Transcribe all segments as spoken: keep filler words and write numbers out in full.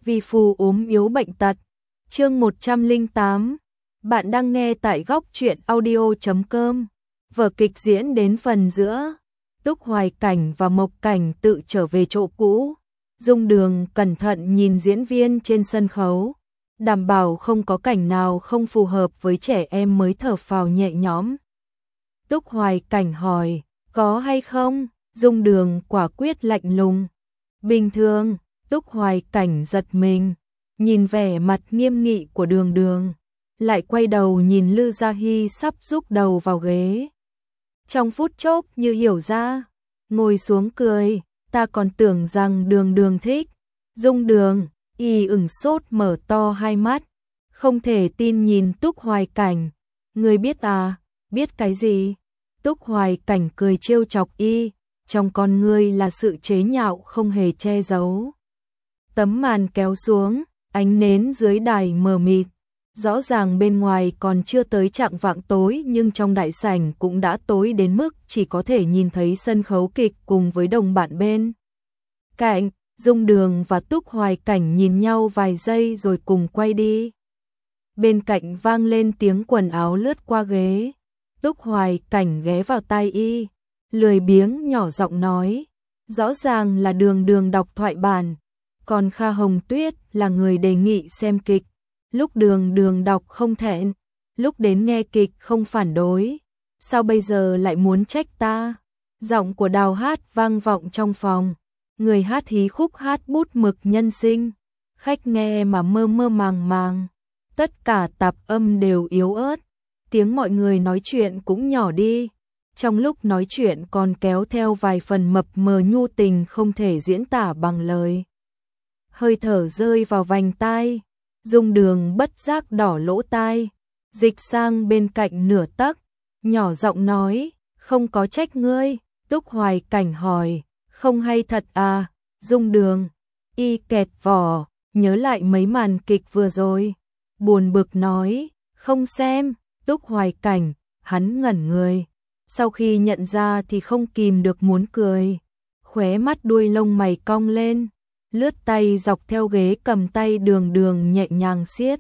vì phù ốm yếu bệnh tật. Chương một trăm lẻ tám. Bạn đang nghe tại góc truyện audio chấm com. Vở kịch diễn đến phần giữa, Túc Hoài Cảnh và Mộc Cảnh tự trở về chỗ cũ. Dung Đường cẩn thận nhìn diễn viên trên sân khấu, đảm bảo không có cảnh nào không phù hợp với trẻ em mới thở phào nhẹ nhõm. Túc Hoài Cảnh hỏi, có hay không? Dung Đường quả quyết lạnh lùng. Bình thường. Túc Hoài Cảnh giật mình, nhìn vẻ mặt nghiêm nghị của Đường Đường, lại quay đầu nhìn Lư Gia Hy sắp rúc đầu vào ghế. Trong phút chốc như hiểu ra, ngồi xuống cười, ta còn tưởng rằng Đường Đường thích. Dung Đường, y ửng sốt mở to hai mắt, không thể tin nhìn Túc Hoài Cảnh. Ngươi biết à? Biết cái gì? Túc Hoài Cảnh cười trêu chọc y, trong con ngươi là sự chế nhạo không hề che giấu. Tấm màn kéo xuống, ánh nến dưới đài mờ mịt. Rõ ràng bên ngoài còn chưa tới chạng vạng tối nhưng trong đại sảnh cũng đã tối đến mức chỉ có thể nhìn thấy sân khấu kịch cùng với đồng bạn bên cạnh. Dung Đường và Túc Hoài Cảnh nhìn nhau vài giây rồi cùng quay đi. Bên cạnh vang lên tiếng quần áo lướt qua ghế. Túc Hoài Cảnh ghé vào tai y, lười biếng nhỏ giọng nói, rõ ràng là Đường Đường đọc thoại bản, còn Kha Hồng Tuyết là người đề nghị xem kịch. Lúc Đường Đường đọc không thẹn, lúc đến nghe kịch không phản đối, sao bây giờ lại muốn trách ta? Giọng của Đào Hát vang vọng trong phòng, người hát hí khúc hát bút mực nhân sinh, khách nghe mà mơ mơ màng màng, tất cả tạp âm đều yếu ớt, tiếng mọi người nói chuyện cũng nhỏ đi, trong lúc nói chuyện còn kéo theo vài phần mập mờ nhu tình không thể diễn tả bằng lời. Hơi thở rơi vào vành tai, Dung Đường bất giác đỏ lỗ tai, dịch sang bên cạnh nửa tấc, nhỏ giọng nói, không có trách ngươi. Túc Hoài Cảnh hỏi, không hay thật à? Dung Đường, y kẹt vỏ, nhớ lại mấy màn kịch vừa rồi, buồn bực nói, không xem. Túc Hoài Cảnh, hắn ngẩn người, sau khi nhận ra thì không kìm được muốn cười, khóe mắt đuôi lông mày cong lên, lướt tay dọc theo ghế cầm tay Đường Đường nhẹ nhàng siết.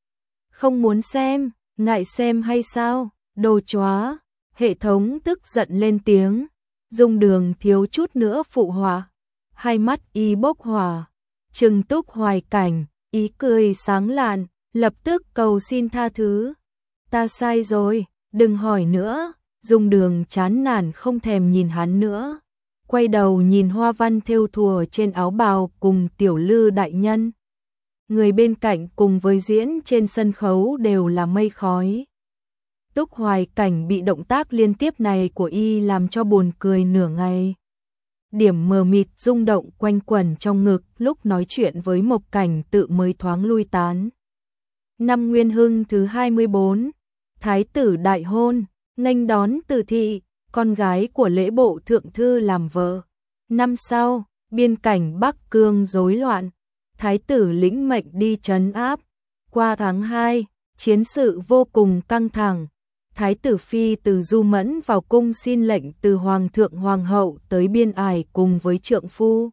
Không muốn xem, ngại xem hay sao? Đồ chóa. Hệ thống tức giận lên tiếng. Dung Đường thiếu chút nữa phụ họa, hai mắt y bốc hỏa, trừng Túc Hoài Cảnh, ý cười sáng lạn, lập tức cầu xin tha thứ. Ta sai rồi, đừng hỏi nữa. Dung Đường chán nản không thèm nhìn hắn nữa, quay đầu nhìn hoa văn thêu thùa trên áo bào cùng Tiểu Lư đại nhân. Người bên cạnh cùng với diễn trên sân khấu đều là mây khói. Túc Hoài Cảnh bị động tác liên tiếp này của y làm cho buồn cười nửa ngày. Điểm mờ mịt rung động quanh quẩn trong ngực lúc nói chuyện với Mộc Cảnh tự mới thoáng lui tán. Năm Nguyên Hưng thứ hai mươi bốn, Thái tử đại hôn, nghênh đón Từ Thị, con gái của lễ bộ thượng thư làm vợ. Năm sau, biên cảnh Bắc Cương rối loạn, Thái tử lĩnh mệnh đi trấn áp. Qua tháng hai, chiến sự vô cùng căng thẳng. Thái tử phi từ Du Mẫn vào cung xin lệnh từ Hoàng thượng Hoàng hậu tới biên ải cùng với trượng phu.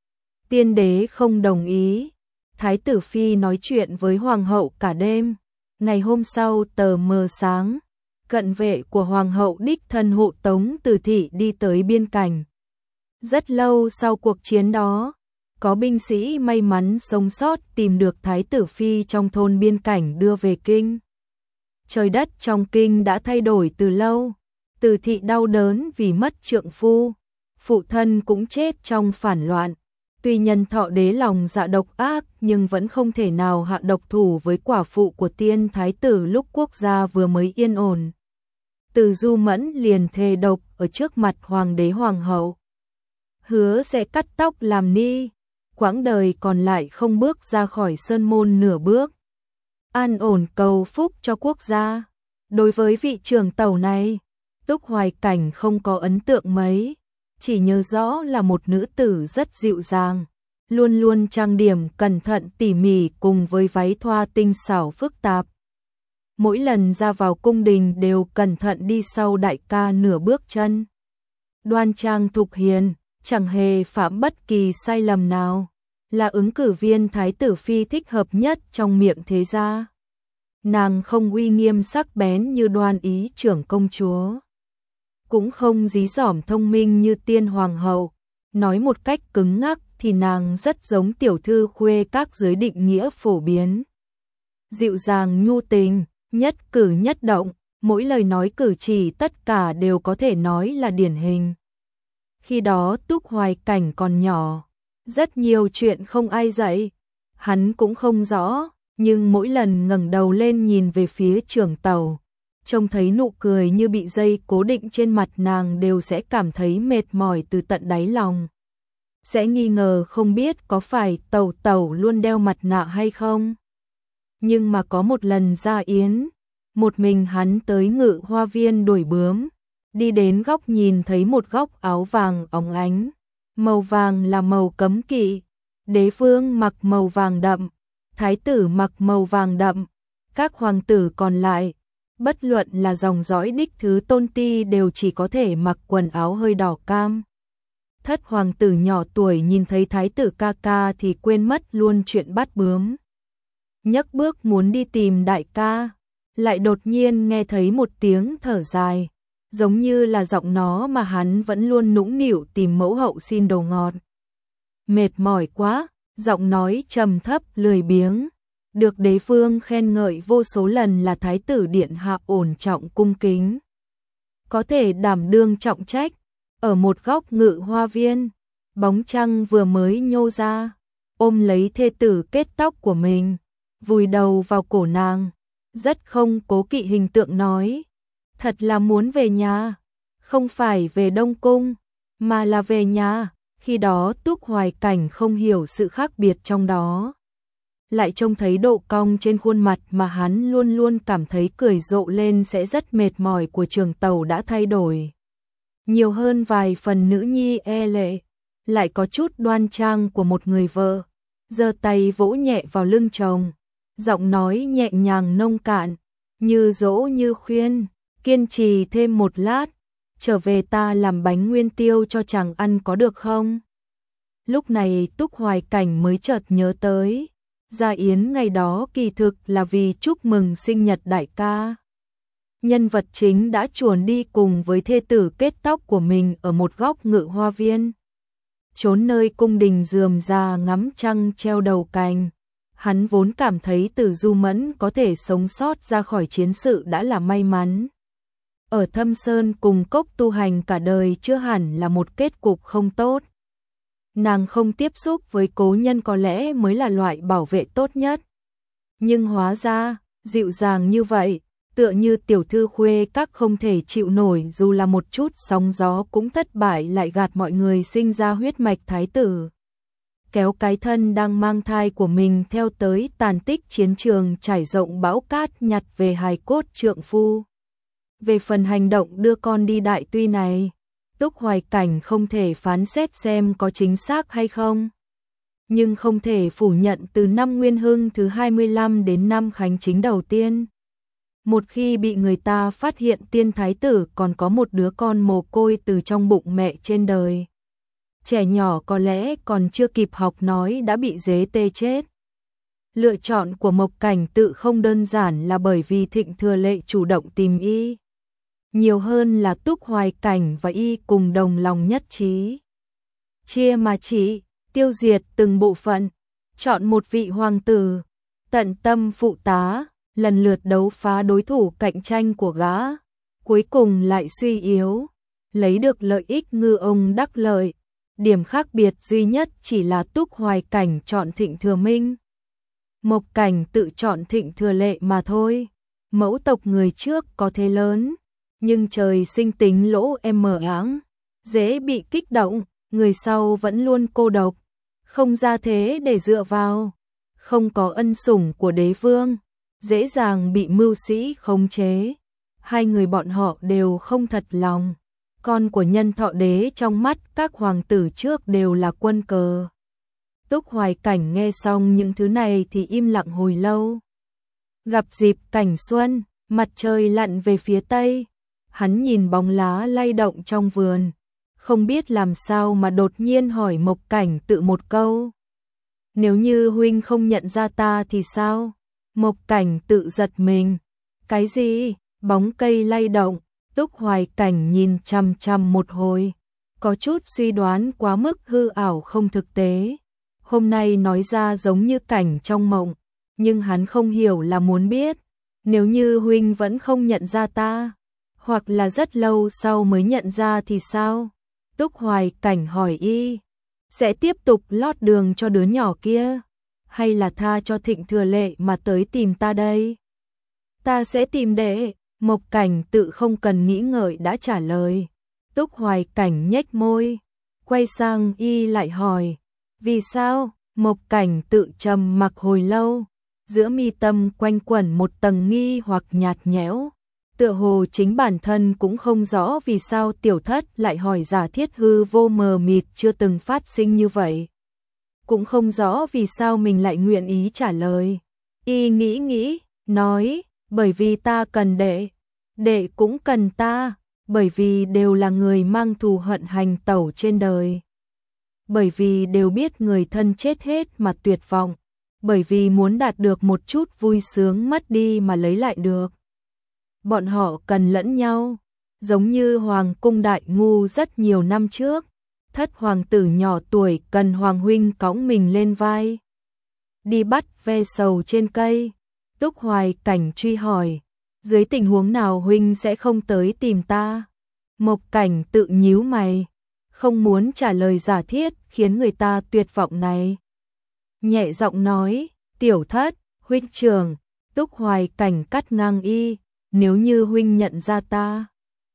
Tiên đế không đồng ý. Thái tử phi nói chuyện với Hoàng hậu cả đêm. Ngày hôm sau tờ mờ sáng, cận vệ của Hoàng hậu đích thân hộ tống Từ Thị đi tới biên cảnh. Rất lâu sau cuộc chiến đó, có binh sĩ may mắn sống sót tìm được Thái tử phi trong thôn biên cảnh đưa về kinh. Trời đất trong kinh đã thay đổi từ lâu, Từ Thị đau đớn vì mất trượng phu, phụ thân cũng chết trong phản loạn. Tuy nhân Thọ đế lòng dạ độc ác nhưng vẫn không thể nào hạ độc thủ với quả phụ của tiên thái tử lúc quốc gia vừa mới yên ổn. Từ Du Mẫn liền thề độc ở trước mặt hoàng đế hoàng hậu, hứa sẽ cắt tóc làm ni, quãng đời còn lại không bước ra khỏi sơn môn nửa bước, an ổn cầu phúc cho quốc gia. Đối với vị trưởng tẩu này, Túc Hoài Cảnh không có ấn tượng mấy, chỉ nhớ rõ là một nữ tử rất dịu dàng, luôn luôn trang điểm cẩn thận tỉ mỉ cùng với váy thoa tinh xảo phức tạp. Mỗi lần ra vào cung đình đều cẩn thận đi sau đại ca nửa bước chân. Đoan trang thục hiền, chẳng hề phạm bất kỳ sai lầm nào. là ứng cử viên thái tử phi thích hợp nhất trong miệng thế gia. Nàng không uy nghiêm sắc bén như Đoan Ý trưởng công chúa, cũng không dí dỏm thông minh như Tiên hoàng hậu, nói một cách cứng ngắc thì nàng rất giống tiểu thư khuê các dưới định nghĩa phổ biến. Dịu dàng nhu tình, nhất cử nhất động, mỗi lời nói cử chỉ tất cả đều có thể nói là điển hình. Khi đó Túc Hoài Cảnh còn nhỏ, rất nhiều chuyện không ai dạy, hắn cũng không rõ, nhưng mỗi lần ngẩng đầu lên nhìn về phía Trường Tàu, trông thấy nụ cười như bị dây cố định trên mặt nàng đều sẽ cảm thấy mệt mỏi từ tận đáy lòng. Sẽ nghi ngờ không biết có phải Tàu Tàu luôn đeo mặt nạ hay không. Nhưng mà có một lần ra yến, một mình hắn tới Ngự Hoa Viên đuổi bướm, đi đến góc nhìn thấy một góc áo vàng óng ánh. Màu vàng là màu cấm kỵ, đế vương mặc màu vàng đậm, thái tử mặc màu vàng đậm, các hoàng tử còn lại, bất luận là dòng dõi đích thứ tôn ti đều chỉ có thể mặc quần áo hơi đỏ cam. Thất hoàng tử nhỏ tuổi nhìn thấy thái tử ca ca thì quên mất luôn chuyện bắt bướm. Nhấc bước muốn đi tìm đại ca, lại đột nhiên nghe thấy một tiếng thở dài, giống như là giọng nó mà hắn vẫn luôn nũng nịu tìm mẫu hậu xin đồ ngọt. Mệt mỏi quá, giọng nói trầm thấp lười biếng, được đế vương khen ngợi vô số lần là thái tử điện hạ ổn trọng cung kính, có thể đảm đương trọng trách. Ở một góc Ngự Hoa Viên, bóng trăng vừa mới nhô ra, ôm lấy thê tử kết tóc của mình, vùi đầu vào cổ nàng, rất không cố kỵ hình tượng nói, thật là muốn về nhà, không phải về Đông Cung, mà là về nhà. Khi đó Túc Hoài Cảnh không hiểu sự khác biệt trong đó, lại trông thấy độ cong trên khuôn mặt mà hắn luôn luôn cảm thấy cười rộ lên sẽ rất mệt mỏi của Trường Tàu đã thay đổi. Nhiều hơn vài phần nữ nhi e lệ, lại có chút đoan trang của một người vợ, giơ tay vỗ nhẹ vào lưng chồng, giọng nói nhẹ nhàng nông cạn, như dỗ như khuyên, kiên trì thêm một lát, trở về ta làm bánh nguyên tiêu cho chàng ăn có được không? Lúc này Túc Hoài Cảnh mới chợt nhớ tới, gia yến ngày đó kỳ thực là vì chúc mừng sinh nhật đại ca. Nhân vật chính đã chuồn đi cùng với thê tử kết tóc của mình ở một góc Ngự Hoa Viên, trốn nơi cung đình rườm rà ngắm trăng treo đầu cành. Hắn vốn cảm thấy Từ Du Mẫn có thể sống sót ra khỏi chiến sự đã là may mắn. Ở Thâm Sơn cùng Cốc tu hành cả đời chưa hẳn là một kết cục không tốt. Nàng không tiếp xúc với cố nhân có lẽ mới là loại bảo vệ tốt nhất. Nhưng hóa ra, dịu dàng như vậy, tựa như tiểu thư khuê các không thể chịu nổi dù là một chút sóng gió cũng thất bại lại gạt mọi người sinh ra huyết mạch thái tử. Kéo cái thân đang mang thai của mình theo tới tàn tích chiến trường trải rộng bão cát nhặt về hài cốt trượng phu. Về phần hành động đưa con đi đại tuy này, Túc Hoài Cảnh không thể phán xét xem có chính xác hay không. Nhưng không thể phủ nhận từ năm Nguyên Hưng thứ hai mươi lăm đến năm Khánh Chính đầu tiên. Một khi bị người ta phát hiện tiên thái tử còn có một đứa con mồ côi từ trong bụng mẹ trên đời. Trẻ nhỏ có lẽ còn chưa kịp học nói đã bị dế tê chết. Lựa chọn của Mộc Cảnh Tự không đơn giản là bởi vì Thịnh Thừa Lệ chủ động tìm y. Nhiều hơn là Túc Hoài Cảnh và y cùng đồng lòng nhất trí. Chia mà chỉ, tiêu diệt từng bộ phận, chọn một vị hoàng tử, tận tâm phụ tá, lần lượt đấu phá đối thủ cạnh tranh của gã, cuối cùng lại suy yếu, lấy được lợi ích ngư ông đắc lợi. Điểm khác biệt duy nhất chỉ là Túc Hoài Cảnh chọn Thịnh Thừa Minh, Mộc Cảnh tự chọn Thịnh Thừa Lệ mà thôi. Mẫu tộc người trước có thế lớn, nhưng trời sinh tính lỗ em mở áng, dễ bị kích động, người sau vẫn luôn cô độc, không ra thế để dựa vào, không có ân sủng của đế vương, dễ dàng bị mưu sĩ khống chế. Hai người bọn họ đều không thật lòng. Con của Nhân Thọ Đế trong mắt các hoàng tử trước đều là quân cờ. Túc Hoài Cảnh nghe xong những thứ này thì im lặng hồi lâu. Gặp dịp cảnh xuân, mặt trời lặn về phía tây, hắn nhìn bóng lá lay động trong vườn, không biết làm sao mà đột nhiên hỏi Mộc Cảnh Tự một câu. Nếu như huynh không nhận ra ta thì sao? Mộc Cảnh tự giật mình. Cái gì? Bóng cây lay động, Túc Hoài Cảnh nhìn chằm chằm một hồi, có chút suy đoán quá mức hư ảo không thực tế. Hôm nay nói ra giống như cảnh trong mộng, nhưng hắn không hiểu là muốn biết, nếu như huynh vẫn không nhận ra ta, hoặc là rất lâu sau mới nhận ra thì sao? Túc Hoài Cảnh hỏi y, sẽ tiếp tục lót đường cho đứa nhỏ kia, hay là tha cho Thịnh Thừa Lệ mà tới tìm ta đây? Ta sẽ tìm đệ. Mộc Cảnh tự không cần nghĩ ngợi đã trả lời. Túc Hoài Cảnh nhếch môi, quay sang y lại hỏi, vì sao? Mộc Cảnh tự trầm mặc hồi lâu, giữa mi tâm quanh quẩn một tầng nghi hoặc nhạt nhẽo, tựa hồ chính bản thân cũng không rõ vì sao tiểu thất lại hỏi giả thiết hư vô mờ mịt chưa từng phát sinh như vậy. Cũng không rõ vì sao mình lại nguyện ý trả lời. Y nghĩ nghĩ, nói, bởi vì ta cần đệ, đệ cũng cần ta, bởi vì đều là người mang thù hận hành tẩu trên đời. Bởi vì đều biết người thân chết hết mà tuyệt vọng, bởi vì muốn đạt được một chút vui sướng mất đi mà lấy lại được. Bọn họ cần lẫn nhau, giống như Hoàng cung Đại Ngu rất nhiều năm trước, thất hoàng tử nhỏ tuổi cần Hoàng huynh cõng mình lên vai. Đi bắt ve sầu trên cây. Túc Hoài Cảnh truy hỏi, dưới tình huống nào huynh sẽ không tới tìm ta? Mộc Cảnh tự nhíu mày, không muốn trả lời giả thiết khiến người ta tuyệt vọng này. Nhẹ giọng nói, tiểu thất, huynh trưởng. Túc Hoài Cảnh cắt ngang y, nếu như huynh nhận ra ta,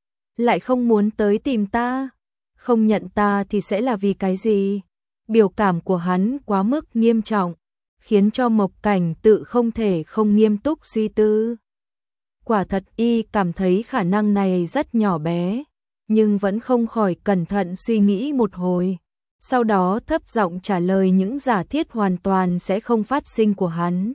lại không muốn tới tìm ta, không nhận ta thì sẽ là vì cái gì? Biểu cảm của hắn quá mức nghiêm trọng, khiến cho Mộc Cảnh tự không thể không nghiêm túc suy tư. Quả thật y cảm thấy khả năng này rất nhỏ bé, nhưng vẫn không khỏi cẩn thận suy nghĩ một hồi. Sau đó thấp giọng trả lời những giả thiết hoàn toàn sẽ không phát sinh của hắn.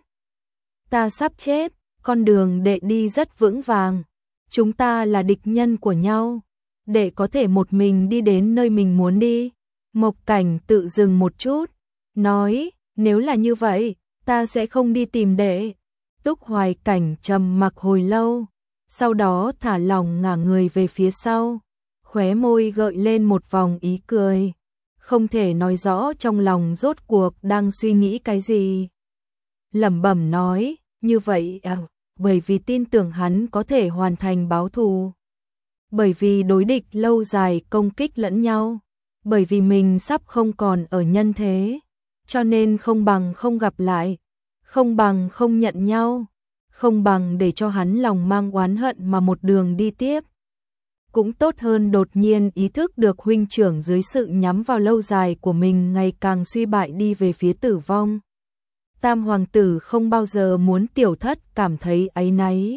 Ta sắp chết, con đường đệ đi rất vững vàng. Chúng ta là địch nhân của nhau. Đệ có thể một mình đi đến nơi mình muốn đi. Mộc Cảnh tự dừng một chút, nói, nếu là như vậy, ta sẽ không đi tìm đệ. Túc Hoài Cảnh trầm mặc hồi lâu, sau đó thả lỏng ngả người về phía sau, khóe môi gợi lên một vòng ý cười, không thể nói rõ trong lòng rốt cuộc đang suy nghĩ cái gì. Lẩm bẩm nói, như vậy à, bởi vì tin tưởng hắn có thể hoàn thành báo thù. Bởi vì đối địch lâu dài công kích lẫn nhau, bởi vì mình sắp không còn ở nhân thế, cho nên không bằng không gặp lại, không bằng không nhận nhau, không bằng để cho hắn lòng mang oán hận mà một đường đi tiếp. Cũng tốt hơn đột nhiên ý thức được huynh trưởng dưới sự nhắm vào lâu dài của mình ngày càng suy bại đi về phía tử vong. Tam hoàng tử không bao giờ muốn tiểu thất cảm thấy áy náy.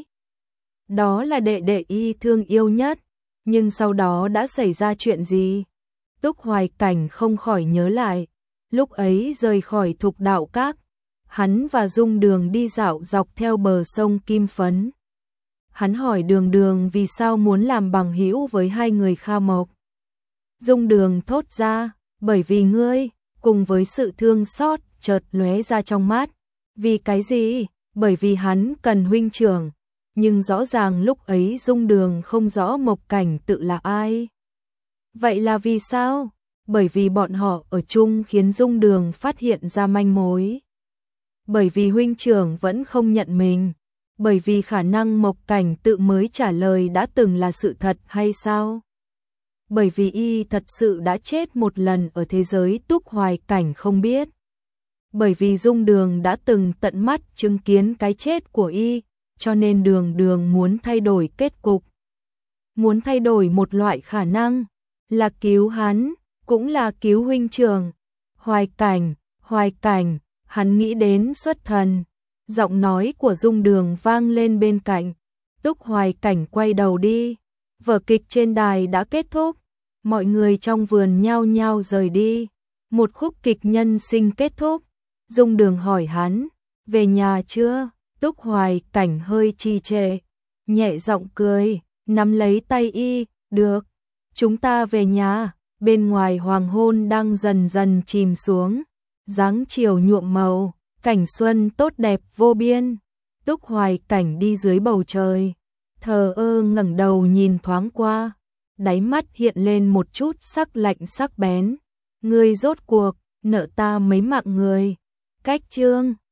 Đó là đệ đệ y thương yêu nhất, nhưng sau đó đã xảy ra chuyện gì? Túc Hoài Cảnh không khỏi nhớ lại, lúc ấy rời khỏi Thục Đạo Các, hắn và Dung Đường đi dạo dọc theo bờ sông Kim Phấn. Hắn hỏi Đường Đường vì sao muốn làm bằng hữu với hai người Kha Mộc. Dung Đường thốt ra, bởi vì ngươi, cùng với sự thương xót chợt lóe ra trong mắt. Vì cái gì? Bởi vì hắn cần huynh trưởng. Nhưng rõ ràng lúc ấy Dung Đường không rõ Mộc Cảnh tự là ai. Vậy là vì sao? Bởi vì bọn họ ở chung khiến Dung Đường phát hiện ra manh mối. Bởi vì huynh trưởng vẫn không nhận mình. Bởi vì khả năng Mộc Cảnh tự mới trả lời đã từng là sự thật hay sao? Bởi vì y thật sự đã chết một lần ở thế giới Túc Hoài Cảnh không biết. Bởi vì Dung Đường đã từng tận mắt chứng kiến cái chết của y, cho nên Đường Đường muốn thay đổi kết cục. Muốn thay đổi một loại khả năng, là cứu hắn, cũng là cứu huynh trưởng. Hoài Cảnh, Hoài Cảnh, hắn nghĩ đến xuất thần. Giọng nói của Dung Đường vang lên bên cạnh. Túc Hoài Cảnh quay đầu đi. Vở kịch trên đài đã kết thúc. Mọi người trong vườn nhao nhao rời đi. Một khúc kịch nhân sinh kết thúc. Dung Đường hỏi hắn, về nhà chưa? Túc Hoài Cảnh hơi trì trệ, nhẹ giọng cười, nắm lấy tay y, được, chúng ta về nhà. Bên ngoài hoàng hôn đang dần dần chìm xuống, dáng chiều nhuộm màu, cảnh xuân tốt đẹp vô biên. Túc Hoài Cảnh đi dưới bầu trời, thờ ơ ngẩng đầu nhìn thoáng qua, đáy mắt hiện lên một chút sắc lạnh sắc bén. Ngươi rốt cuộc nợ ta mấy mạng người. Cách chương